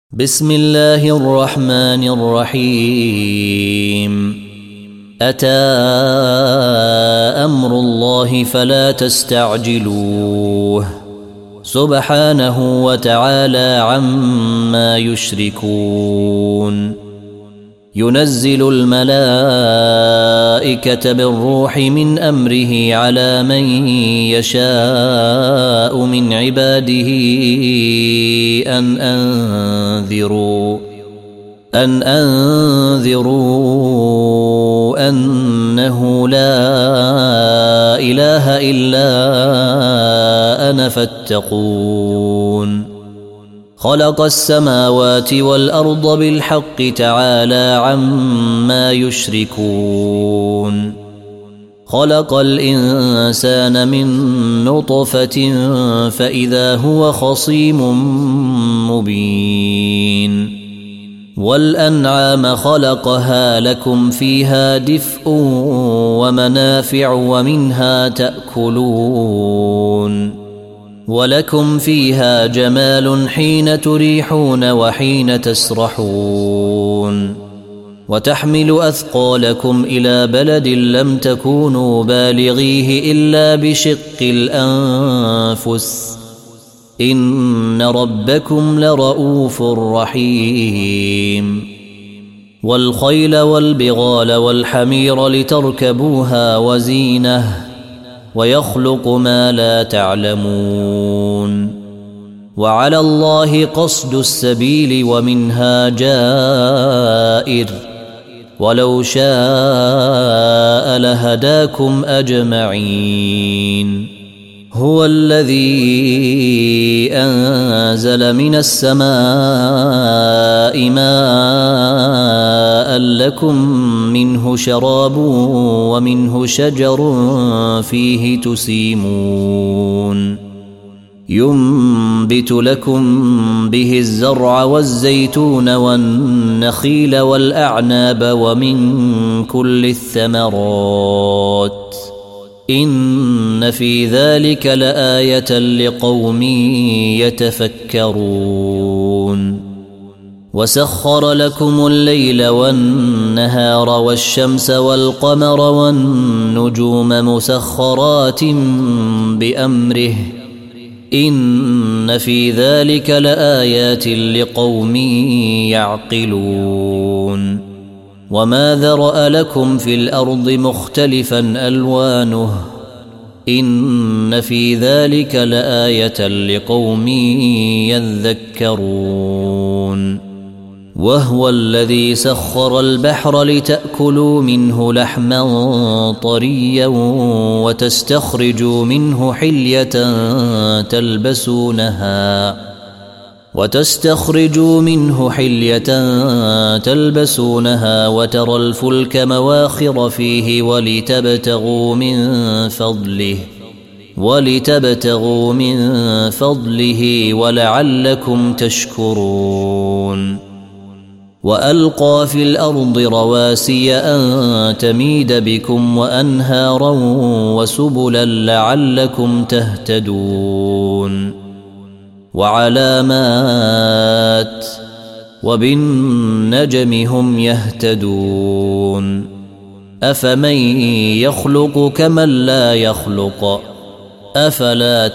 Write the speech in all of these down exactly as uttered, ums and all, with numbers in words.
بسم الله الرحمن الرحيم. أتى أمر الله فلا تستعجلوه سبحانه وتعالى عما يشركون. ينزل الملائكة بالروح من أمره على من يشاء من عباده أن أنذروا أن أنذروا أنه لا إله إلا أنا فاتقون. خلق السماوات والأرض بالحق تعالى عما يشركون. خلق الإنسان من نطفة فإذا هو خصيم مبين. والأنعام خلقها لكم فيها دفء ومنافع ومنها تأكلون. ولكم فيها جمال حين تريحون وحين تسرحون. وتحمل أثقالكم إلى بلد لم تكونوا بالغيه إلا بشق الأنفس إن ربكم لرؤوف رحيم. والخيل والبغال والحمير لتركبوها وزينه ويخلق ما لا تعلمون. وعلى الله قصد السبيل ومنها جائر ولو شاء لهداكم أجمعين. هو الذي أنزل من السماء ماء لكم منه شراب ومنه شجر فيه تسيمون. ينبت لكم به الزرع والزيتون والنخيل والأعناب ومن كل الثمرات إن في ذلك لآية لقوم يتفكرون. وسخر لكم الليل والنهار والشمس والقمر والنجوم مسخرات بأمره إن في ذلك لآيات لقوم يعقلون. وما ذرأ لكم في الأرض مختلفا ألوانه إن في ذلك لآية لقوم يذكرون. وهو الذي سخر البحر لتأكلوا منه لحما طريا وتستخرجوا منه حلية تلبسونها وتستخرجوا منه حلية تلبسونها وترى الفلك مواخر فيه ولتبتغوا من فضله ولتبتغوا من فضله ولعلكم تشكرون. وألقى في الأرض رواسي أن تميد بكم وأنهارا وسبلا لعلكم تهتدون. وعلامات وبالنجم هم يهتدون. أفمن يخلق كمن لا يخلق أفلا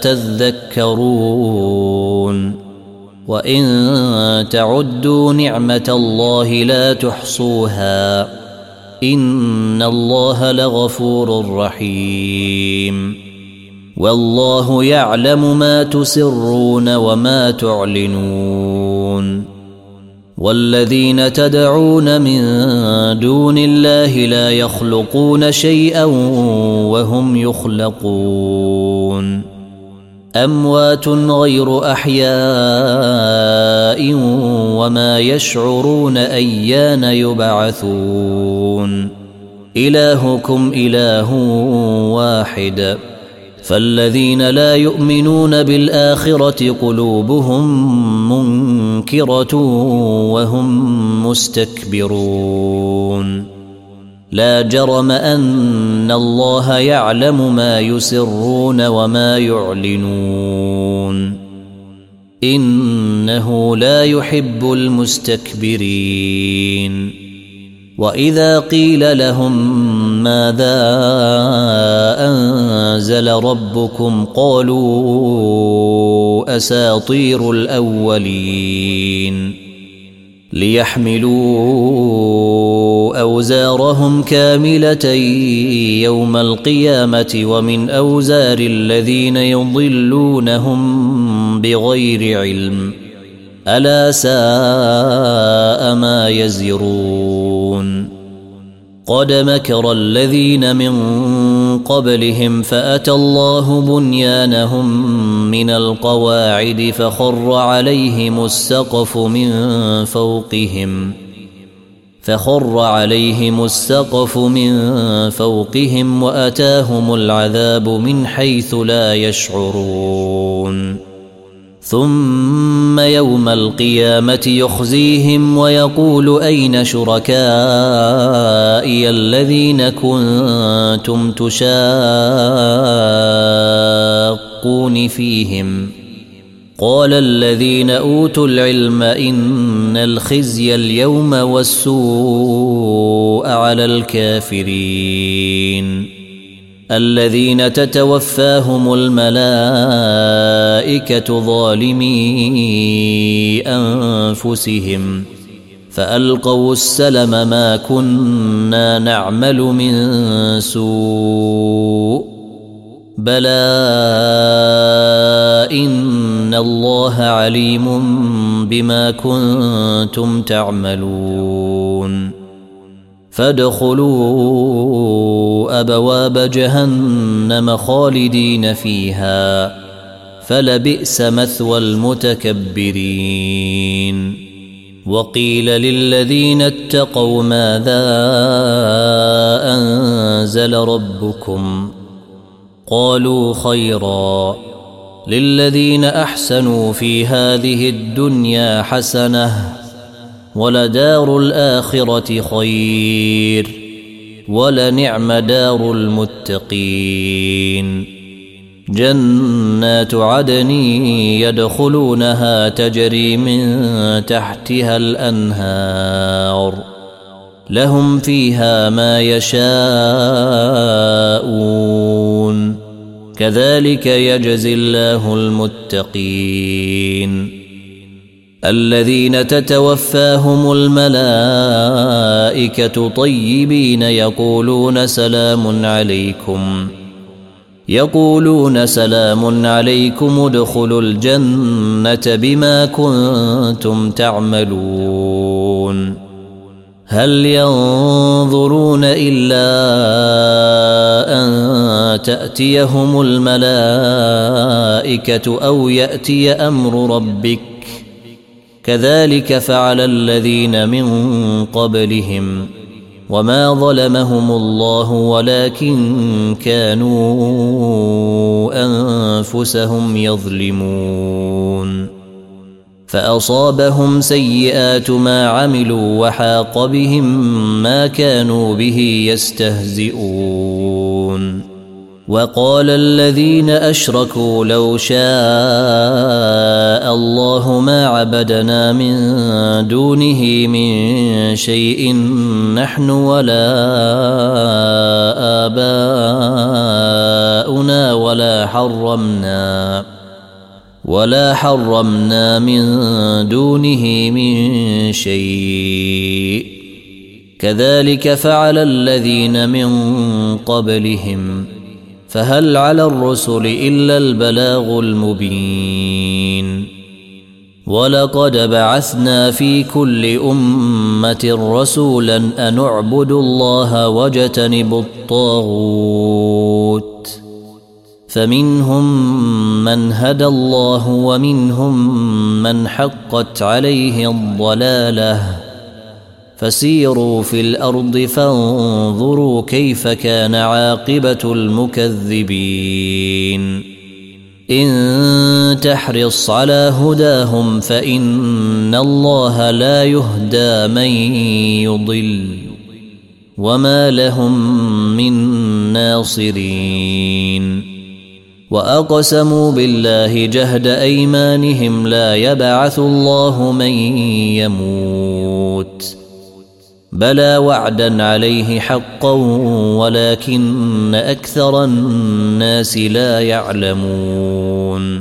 تذكرون. وإن تعدوا نعمة الله لا تحصوها إن الله لغفور رحيم. والله يعلم ما تسرون وما تعلنون. والذين تدعون من دون الله لا يخلقون شيئا وهم يخلقون. أموات غير أحياء وما يشعرون أيان يبعثون. إلهكم إله واحد فالذين لا يؤمنون بالآخرة قلوبهم منكرة وهم مستكبرون. لا جرم أن الله يعلم ما يسرون وما يعلنون. إنه لا يحب المستكبرين وإذا قيل لهم ماذا أنزل ربكم قالوا أساطير الأولين ليحملوا أوزارهم كاملة يوم القيامة ومن أوزار الذين يضلونهم بغير علم ألا ساء ما يزرون قد مكر الذين من قبلهم فأتى الله بنيانهم من القواعد فخر عليهم السقف من فوقهم فخر عليهم السقف من فوقهم وأتاهم العذاب من حيث لا يشعرون ثم يوم القيامة يخزيهم ويقول أين شركائي الذين كنتم تشاقون فيهم قال الذين أوتوا العلم إن الخزي اليوم والسوء على الكافرين الذين تتوفاهم الملائكة ظالمي أنفسهم فألقوا السلم ما كنا نعمل من سوء بلى إن الله عليم بما كنتم تعملون فادخلوا أبواب جهنم خالدين فيها فلبئس مثوى المتكبرين وقيل للذين اتقوا ماذا أنزل ربكم قالوا خيرا للذين أحسنوا في هذه الدنيا حسنة ولدار الآخرة خير ولنعم دار المتقين جنات عدن يدخلونها تجري من تحتها الأنهار لهم فيها ما يشاءون كذلك يجزي الله المتقين الذين تتوفاهم الملائكة طيبين يقولون سلام عليكم يقولون سلام عليكم ادخلوا الجنة بما كنتم تعملون هل ينظرون إلا أن تأتيهم الملائكة أو يأتي أمر ربك كذلك فعل الذين من قبلهم وما ظلمهم الله ولكن كانوا أنفسهم يظلمون فأصابهم سيئات ما عملوا وحاق بهم ما كانوا به يستهزئون وقال الذين أشركوا لو شاء الله ما عبدنا من دونه من شيء نحن ولا آباؤنا ولا حرمنا ولا حرمنا من دونه من شيء كذلك فعل الذين من قبلهم فهل على الرسل إلا البلاغ المبين ولقد بعثنا في كل أمة رسولا أن اعبدوا الله واجتنبوا الطاغوت فمنهم من هدى الله ومنهم من حقت عليه الضلالة فسيروا في الأرض فانظروا كيف كان عاقبة المكذبين إن تحرص على هداهم فإن الله لا يهدى من يضل وما لهم من ناصرين وأقسموا بالله جهد أيمانهم لا يبعث الله من يموت بلى وعدا عليه حقا ولكن أكثر الناس لا يعلمون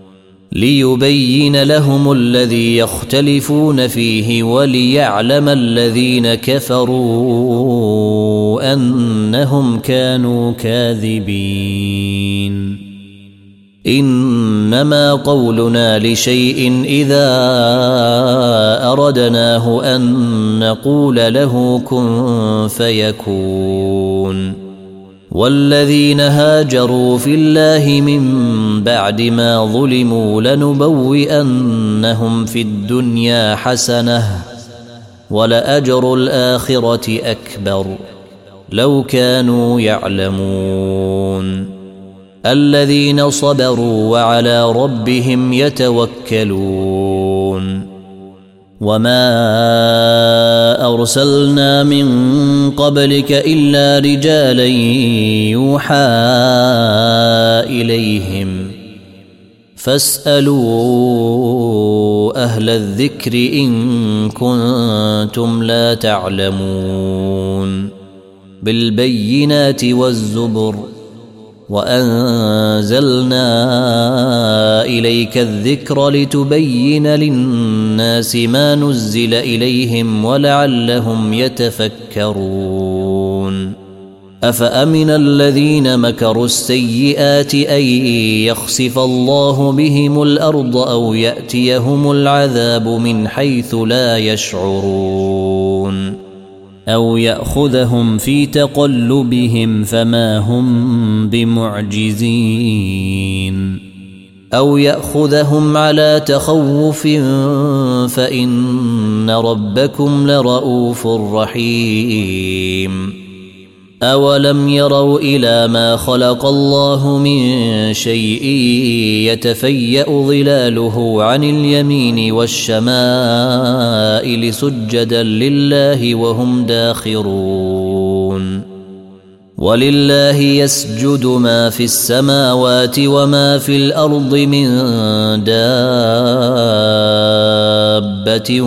ليبين لهم الذي يختلفون فيه وليعلم الذين كفروا أنهم كانوا كاذبين إنما قولنا لشيء إذا أردناه أن نقول له كن فيكون والذين هاجروا في الله من بعد ما ظلموا لنبوئنهم في الدنيا حسنة ولأجر الآخرة أكبر لو كانوا يعلمون الذين صبروا وعلى ربهم يتوكلون وما أرسلنا من قبلك إلا رجالا يوحى إليهم فاسألوا أهل الذكر إن كنتم لا تعلمون بالبينات والزبر وأنزلنا إليك الذكر لتبين للناس ما نزل إليهم ولعلهم يتفكرون أفأمن الذين مكروا السيئات أن يخسف الله بهم الأرض أو يأتيهم العذاب من حيث لا يشعرون أو يأخذهم في تقلبهم فما هم بمعجزين أو يأخذهم على تخوف فإن ربكم لرؤوف رحيم أولم يروا إلى ما خلق الله من شيء يتفيأ ظلاله عن اليمين والشمائل سجدا لله وهم داخرون ولله يسجد ما في السماوات وما في الأرض من دابة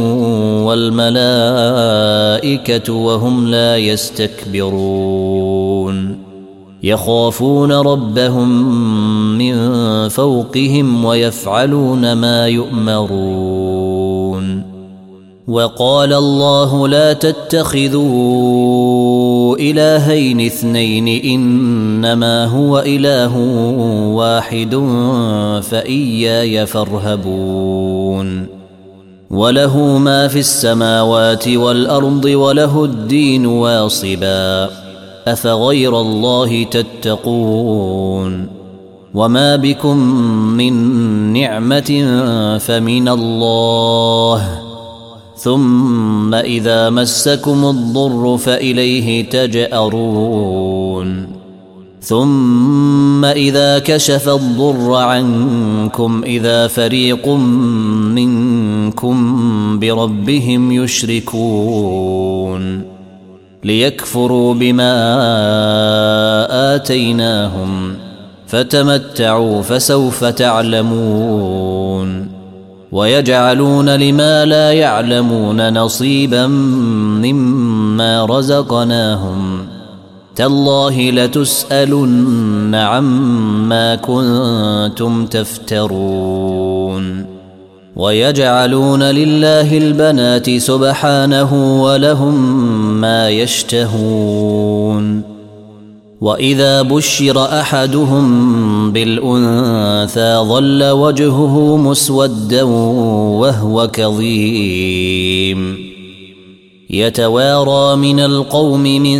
والملائكة وهم لا يستكبرون يخافون ربهم من فوقهم ويفعلون ما يؤمرون وقال الله لا تتخذوا إلهين اثنين إنما هو إله واحد فإياي فارهبون وله ما في السماوات والأرض وله الدين واصبا أفغير الله تتقون وما بكم من نعمة فمن الله ثم إذا مسكم الضر فإليه تجأرون ثم إذا كشف الضر عنكم إذا فريق منكم بربهم يشركون ليكفروا بما آتيناهم فتمتعوا فسوف تعلمون ويجعلون لما لا يعلمون نصيبا مما رزقناهم تالله لتسألن عما كنتم تفترون ويجعلون لله البنات سبحانه ولهم ما يشتهون وإذا بشر أحدهم بالأنثى ظل وجهه مسودا وهو كظيم يتوارى من القوم من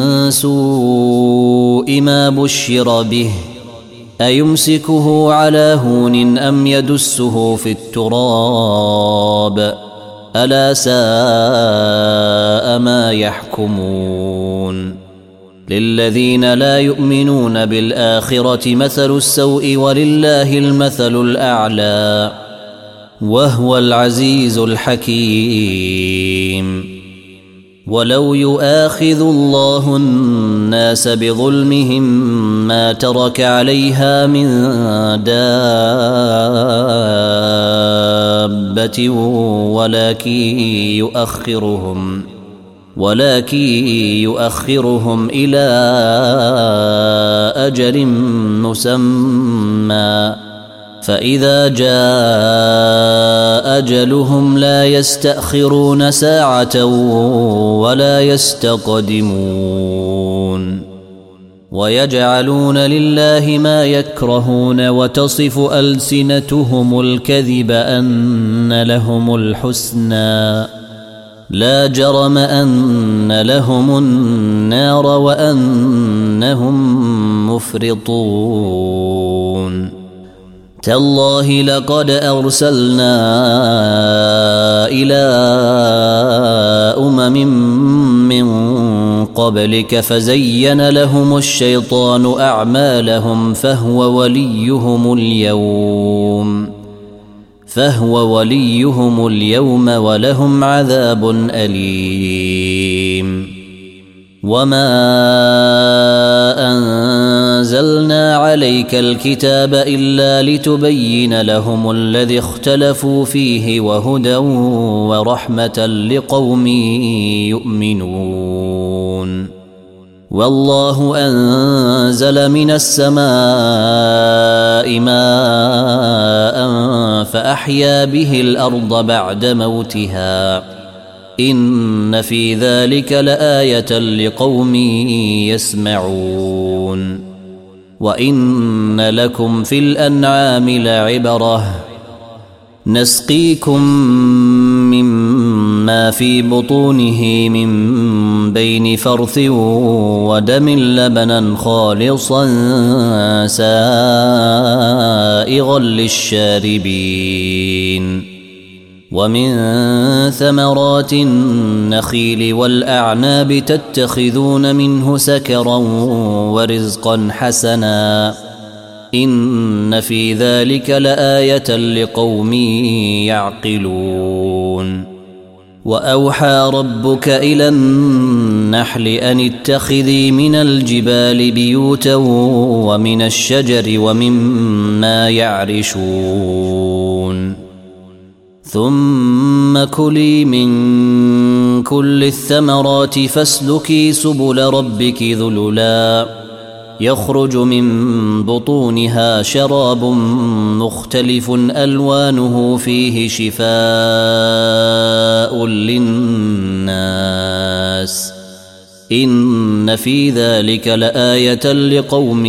سوء ما بشر به أيمسكه على هون أم يدسه في التراب ألا ساء ما يحكمون للذين لا يؤمنون بالآخرة مثل السوء ولله المثل الأعلى وهو العزيز الحكيم ولو يؤاخذ الله الناس بظلمهم ما ترك عليها من دابة ولكن يؤخرهم ولكن يؤخرهم إلى أجل مسمى فإذا جاء أجلهم لا يستأخرون ساعة ولا يستقدمون ويجعلون لله ما يكرهون وتصف ألسنتهم الكذب أن لهم الحسنى لا جرم أن لهم النار وأنهم مفرطون تالله لقد أرسلنا إلى أمم من قبلك فزين لهم الشيطان أعمالهم فهو وليهم اليوم فهو وليهم اليوم ولهم عذاب أليم وما أنزلنا عليك الكتاب إلا لتبين لهم الذي اختلفوا فيه وهدى ورحمة لقوم يؤمنون والله أنزل من السماء ماء فأحيا به الأرض بعد موتها إن في ذلك لآية لقوم يسمعون وإن لكم في الأنعام لعبرة نسقيكم مما في بطونه من بين فرث ودم لبنا خالصا سائغا للشاربين ومن ثمرات النخيل والأعناب تتخذون منه سكرا ورزقا حسنا إن في ذلك لآية لقوم يعقلون وأوحى ربك إلى النحل أن اتخذي من الجبال بيوتا ومن الشجر ومما يعرشون ثم كلي من كل الثمرات فاسلكي سبل ربك ذللا يخرج من بطونها شراب مختلف ألوانه فيه شفاء للناس إن في ذلك لآية لقوم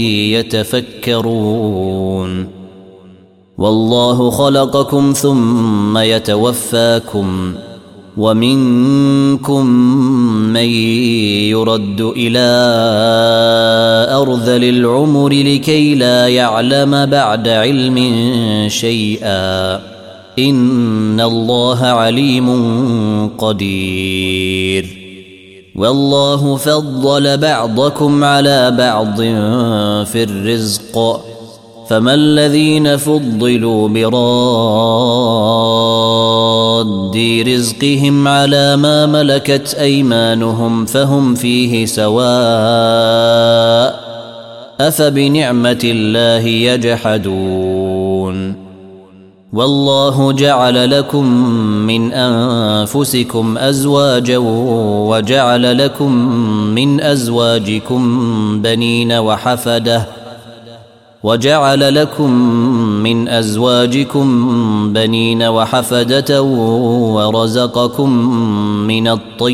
يتفكرون والله خلقكم ثم يتوفاكم ومنكم من يرد إلى أرذل العمر لكي لا يعلم بعد علم شيئا إن الله عليم قدير والله فضل بعضكم على بعض في الرزق فما الذين فضلوا براد رزقهم على ما ملكت أيمانهم فهم فيه سواء أفبنعمة الله يجحدون والله جعل لكم من أنفسكم أزواجا وجعل لكم من أزواجكم بنين وحفدة وجعل لكم من أزواجكم بنين وحفدة ورزقكم من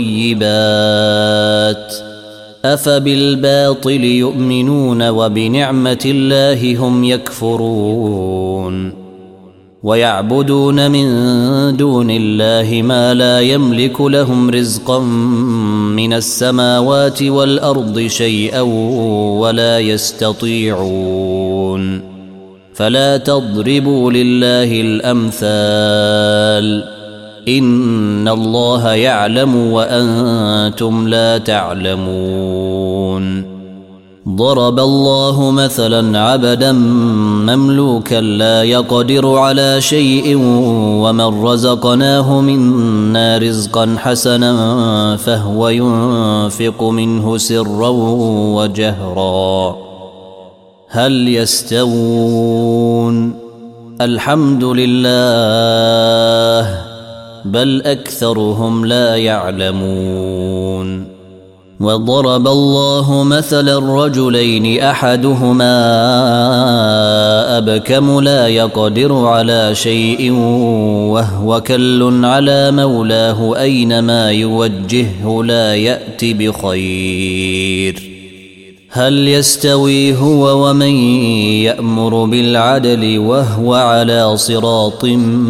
الطيبات أفبالباطل يؤمنون وبنعمة الله هم يكفرون ويعبدون من دون الله ما لا يملك لهم رزقا من السماوات والأرض شيئا ولا يستطيعون فلا تضربوا لله الأمثال إن الله يعلم وأنتم لا تعلمون ضرب الله مثلا عبدا مملوكا لا يقدر على شيء ومن رزقناه منا رزقا حسنا فهو ينفق منه سرا وجهرا هل يستوون الحمد لله بل أكثرهم لا يعلمون وضرب الله مثلا رجلين أحدهما أبكم لا يقدر على شيء وهو كل على مولاه أينما يوجهه لا يأت بخير هل يستوي هو ومن يأمر بالعدل وهو على صراط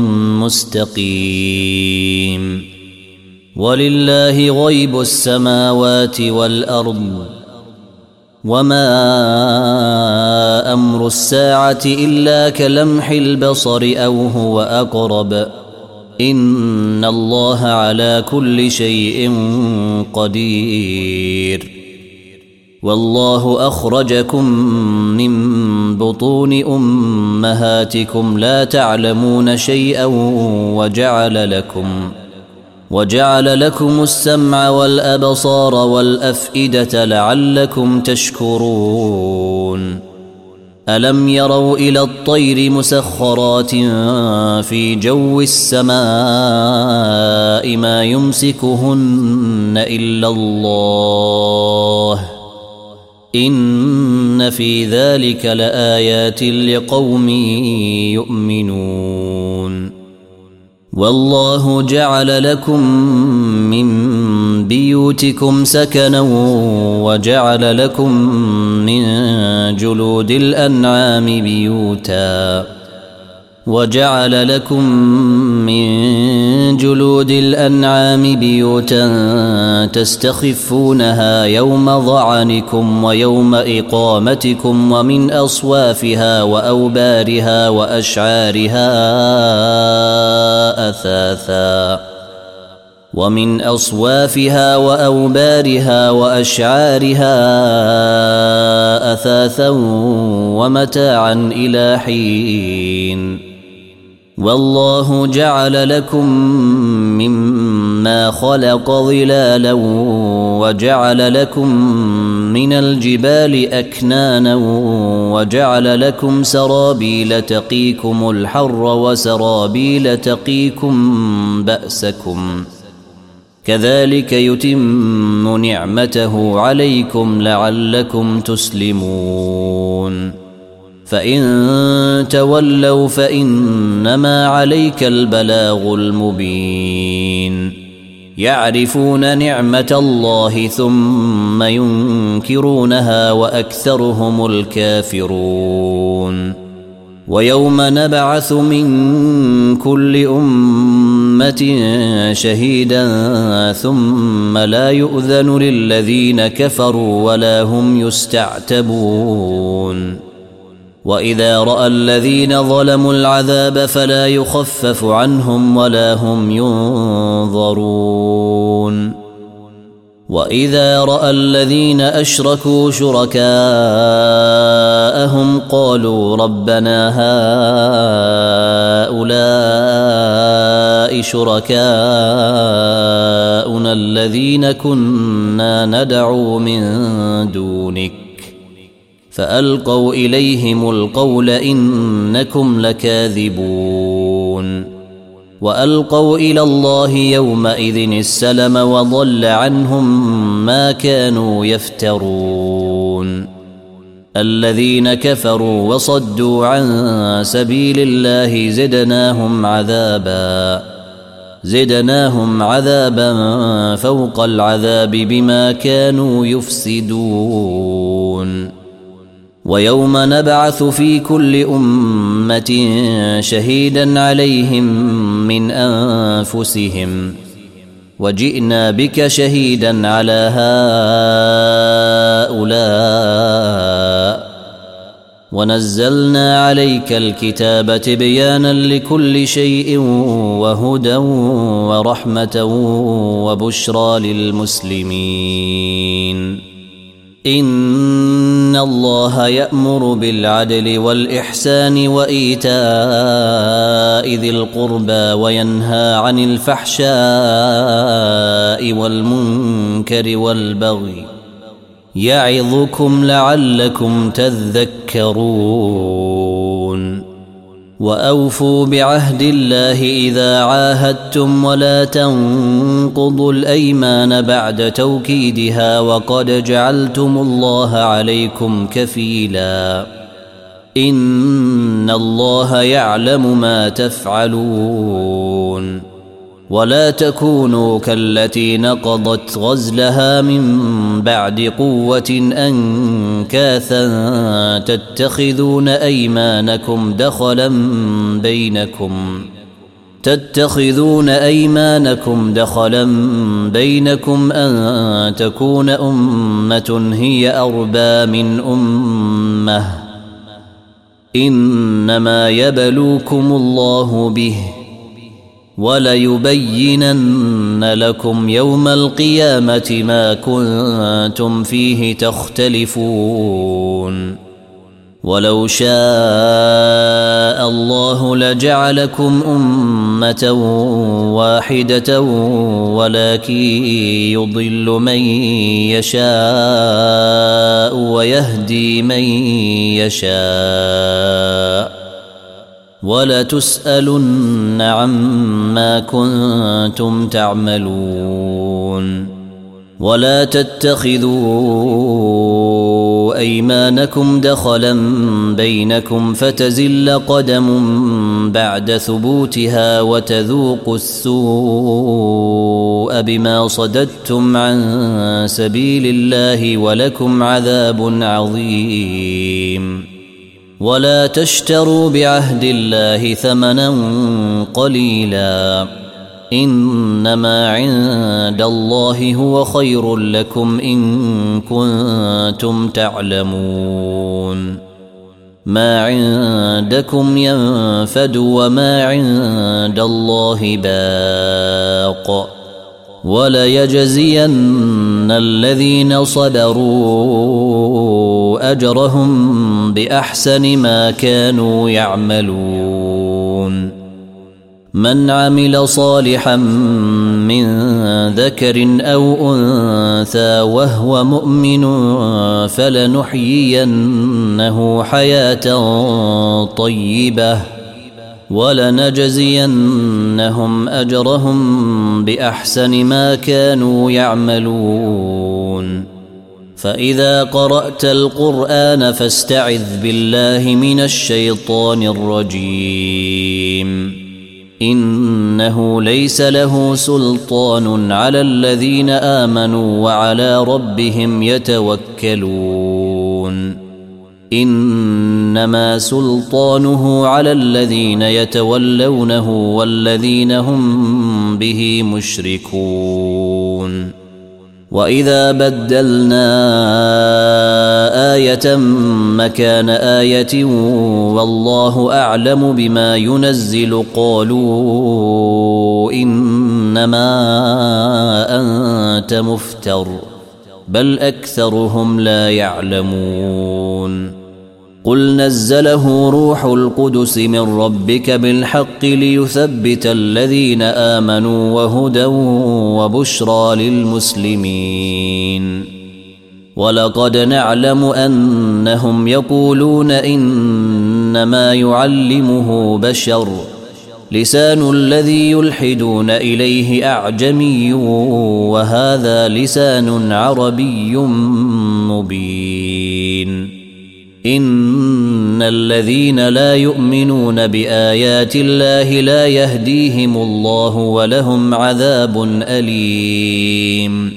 مستقيم ولله غيب السماوات والأرض وما أمر الساعة إلا كلمح البصر أو هو أقرب إن الله على كل شيء قدير والله أخرجكم من بطون أمهاتكم لا تعلمون شيئا وجعل لكم وجعل لكم السمع والأبصار والأفئدة لعلكم تشكرون ألم يروا إلى الطير مسخرات في جو السماء ما يمسكهن إلا الله إن في ذلك لآيات لقوم يؤمنون والله جعل لكم من بيوتكم سكنا وجعل لكم من جلود الأنعام بيوتا وجعل لكم من جلود الأنعام بيوتا تستخفونها يوم ظعنكم ويوم إقامتكم ومن أصوافها وأوبارها وأشعارها أثاثا ومن أصوافها وأوبارها وأشعارها أثاثا ومتاعا إلى حين والله جعل لكم مما خلق ظلالا وجعل لكم من الجبال أكنانا وجعل لكم سرابيل تقيكم الحر وسرابيل تقيكم بأسكم كذلك يتم نعمته عليكم لعلكم تسلمون فإن تولوا فإنما عليك البلاغ المبين يعرفون نعمة الله ثم ينكرونها وأكثرهم الكافرون ويوم نبعث من كل أمة شهيدا ثم لا يؤذن للذين كفروا ولا هم يستعتبون وإذا رأى الذين ظلموا العذاب فلا يخفف عنهم ولا هم ينظرون وإذا رأى الذين أشركوا شركاءهم قالوا ربنا هؤلاء شركاؤنا الذين كنا ندعو من دونك فألقوا إليهم القول إنكم لكاذبون وألقوا إلى الله يومئذ السلم وضل عنهم ما كانوا يفترون الذين كفروا وصدوا عن سبيل الله زدناهم عذابا زدناهم عذابا فوق العذاب بما كانوا يفسدون ويوم نبعث في كل أمة شهيدا عليهم من أنفسهم وجئنا بك شهيدا على هؤلاء ونزلنا عليك الكتاب تبيانا لكل شيء وهدى ورحمة وبشرى للمسلمين إن الله يأمر بالعدل والإحسان وإيتاء ذي القربى وينهى عن الفحشاء والمنكر والبغي يعظكم لعلكم تذكرون وأوفوا بعهد الله إذا عاهدتم ولا تنقضوا الأيمان بعد توكيدها وقد جعلتم الله عليكم كفيلا إن الله يعلم ما تفعلون ولا تكونوا كالتي نقضت غزلها من بعد قوة أنكاثا تتخذون أيمانكم دخلا بينكم تتخذون أيمانكم دخلا بينكم أن تكون أمة هي أربى من أمة إنما يبلوكم الله به وليبينن لكم يوم القيامة ما كنتم فيه تختلفون ولو شاء الله لجعلكم أمة واحدة ولكن يضل من يشاء ويهدي من يشاء ولتسألن عما كنتم تعملون ولا تتخذوا أيمانكم دخلا بينكم فتزل قدم بعد ثبوتها وتذوقوا السوء بما صددتم عن سبيل الله ولكم عذاب عظيم ولا تشتروا بعهد الله ثمنا قليلا إنما عند الله هو خير لكم إن كنتم تعلمون ما عندكم ينفد وما عند الله باق وليجزين الذين صبروا أجرهم بأحسن ما كانوا يعملون من عمل صالحا من ذكر أو أنثى وهو مؤمن فلنحيينه حياة طيبة ولنجزينهم أجرهم بأحسن ما كانوا يعملون فإذا قرأت القرآن فاستعذ بالله من الشيطان الرجيم إنه ليس له سلطان على الذين آمنوا وعلى ربهم يتوكلون إنما سلطانه على الذين يتولونه والذين هم به مشركون وإذا بدلنا آية مكان آية والله أعلم بما ينزل قالوا إنما أنت مفتر بل أكثرهم لا يعلمون قل نزله روح القدس من ربك بالحق ليثبت الذين آمنوا وهدى وبشرى للمسلمين ولقد نعلم أنهم يقولون إنما يعلمه بشر لسان الذي يلحدون إليه أعجمي وهذا لسان عربي مبين إن الذين لا يؤمنون بآيات الله لا يهديهم الله ولهم عذاب أليم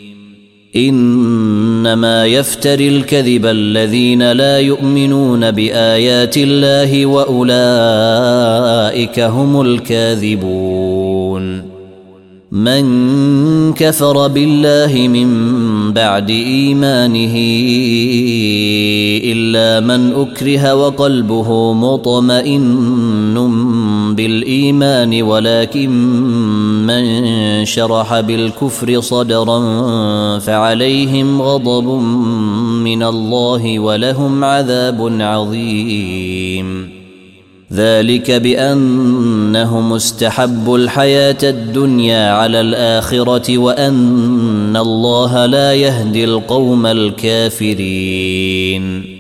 إنما يفتري الكذب الذين لا يؤمنون بآيات الله وأولئك هم الكاذبون من كفر بالله من بعد إيمانه إلا من أكره وقلبه مطمئن بالإيمان ولكن من شرح بالكفر صدرا فعليهم غضب من الله ولهم عذاب عظيم. ذلك بأنهم استحبوا الحياة الدنيا على الآخرة وأن الله لا يهدي القوم الكافرين.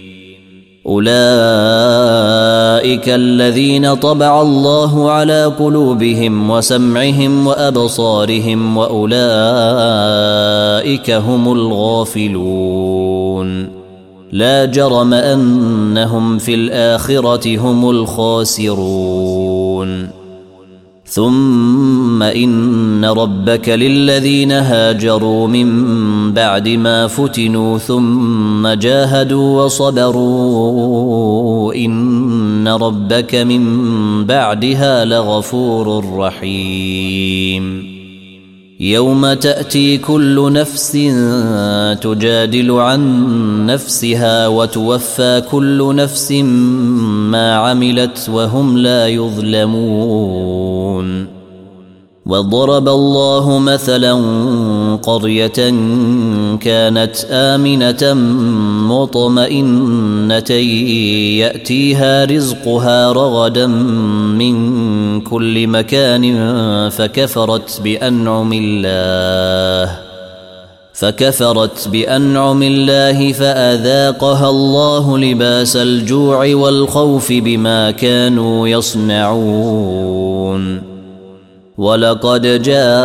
أولئك الذين طبع الله على قلوبهم وسمعهم وأبصارهم وأولئك هم الغافلون. لا جرم أنهم في الآخرة هم الخاسرون. ثم إن ربك للذين هاجروا من بعد ما فتنوا ثم جاهدوا وصبروا إن ربك من بعدها لغفور رحيم. يوم تأتي كل نفس تجادل عن نفسها وتوفى كل نفس ما عملت وهم لا يظلمون. وضرب الله مثلا قرية كانت آمنة مطمئنة يأتيها رزقها رغدا من كل مكان فكفرت بأنعم الله فكفرت بأنعم الله فأذاقها الله لباس الجوع والخوف بما كانوا يصنعون. ولقد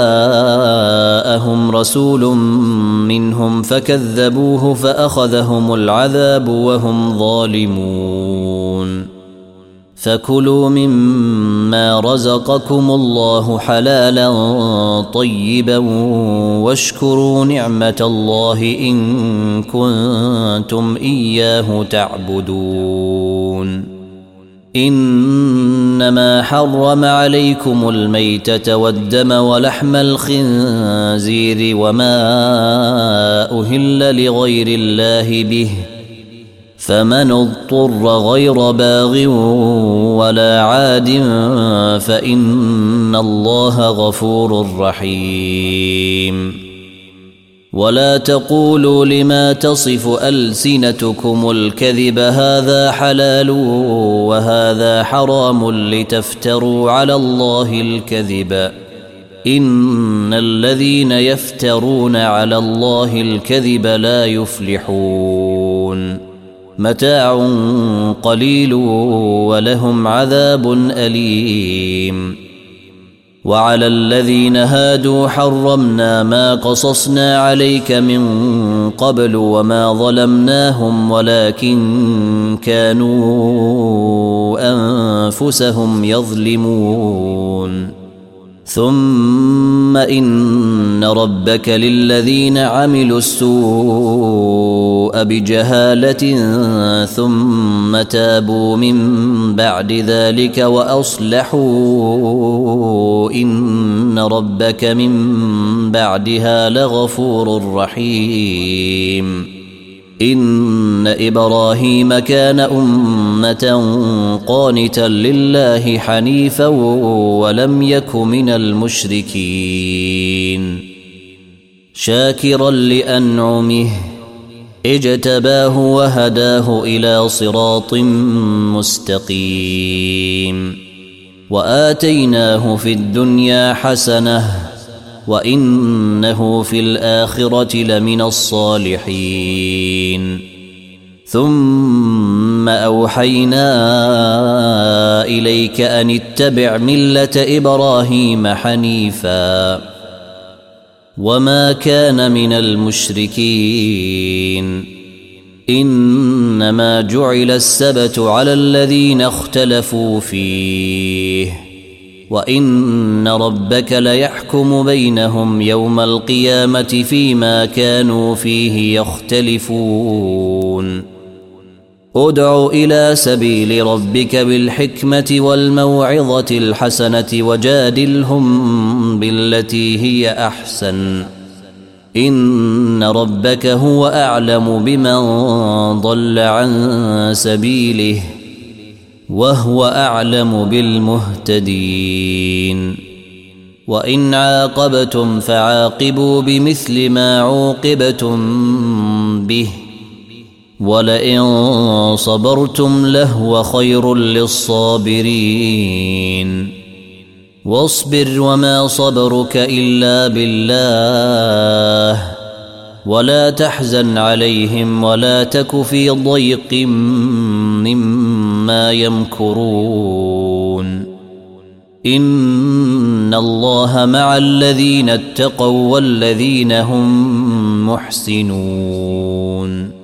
جاءهم رسول منهم فكذبوه فأخذهم العذاب وهم ظالمون. فكلوا مما رزقكم الله حلالا طيبا واشكروا نعمة الله إن كنتم إياه تعبدون. إنما حرم عليكم الميتة والدم ولحم الخنزير وما أهل لغير الله به فمن اضطر غير باغ ولا عاد فإن الله غفور رحيم. ولا تقولوا لما تصف ألسنتكم الكذب هذا حلال وهذا حرام لتفتروا على الله الكذب إن الذين يفترون على الله الكذب لا يفلحون. متاع قليل ولهم عذاب أليم. وعلى الذين هادوا حرمنا ما قصصنا عليك من قبل وما ظلمناهم ولكن كانوا أنفسهم يظلمون. ثم إن ربك للذين عملوا السوء بجهالة ثم تابوا من بعد ذلك وأصلحوا إن ربك من بعدها لغفور رحيم. إن إبراهيم كان أمة قانتا لله حنيفا ولم يك من المشركين شاكرا لأنعمه اجتباه وهداه إلى صراط مستقيم. وآتيناه في الدنيا حسنة وإنه في الآخرة لمن الصالحين. ثم أوحينا إليك أن اتبع ملة إبراهيم حنيفا وما كان من المشركين. إنما جعل السبت على الذين اختلفوا فيه وإن ربك ليحكم بينهم يوم القيامة فيما كانوا فيه يختلفون. ادع إلى سبيل ربك بالحكمة والموعظة الحسنة وجادلهم بالتي هي أحسن إن ربك هو أعلم بمن ضل عن سبيله وهو أعلم بالمهتدين. وإن عاقبتم فعاقبوا بمثل ما عوقبتم به ولئن صبرتم لهو خير للصابرين واصبر وما صبرك إلا بالله ولا تحزن عليهم ولا تك في ضيق مما يمكرون إن الله مع الذين اتقوا والذين هم محسنون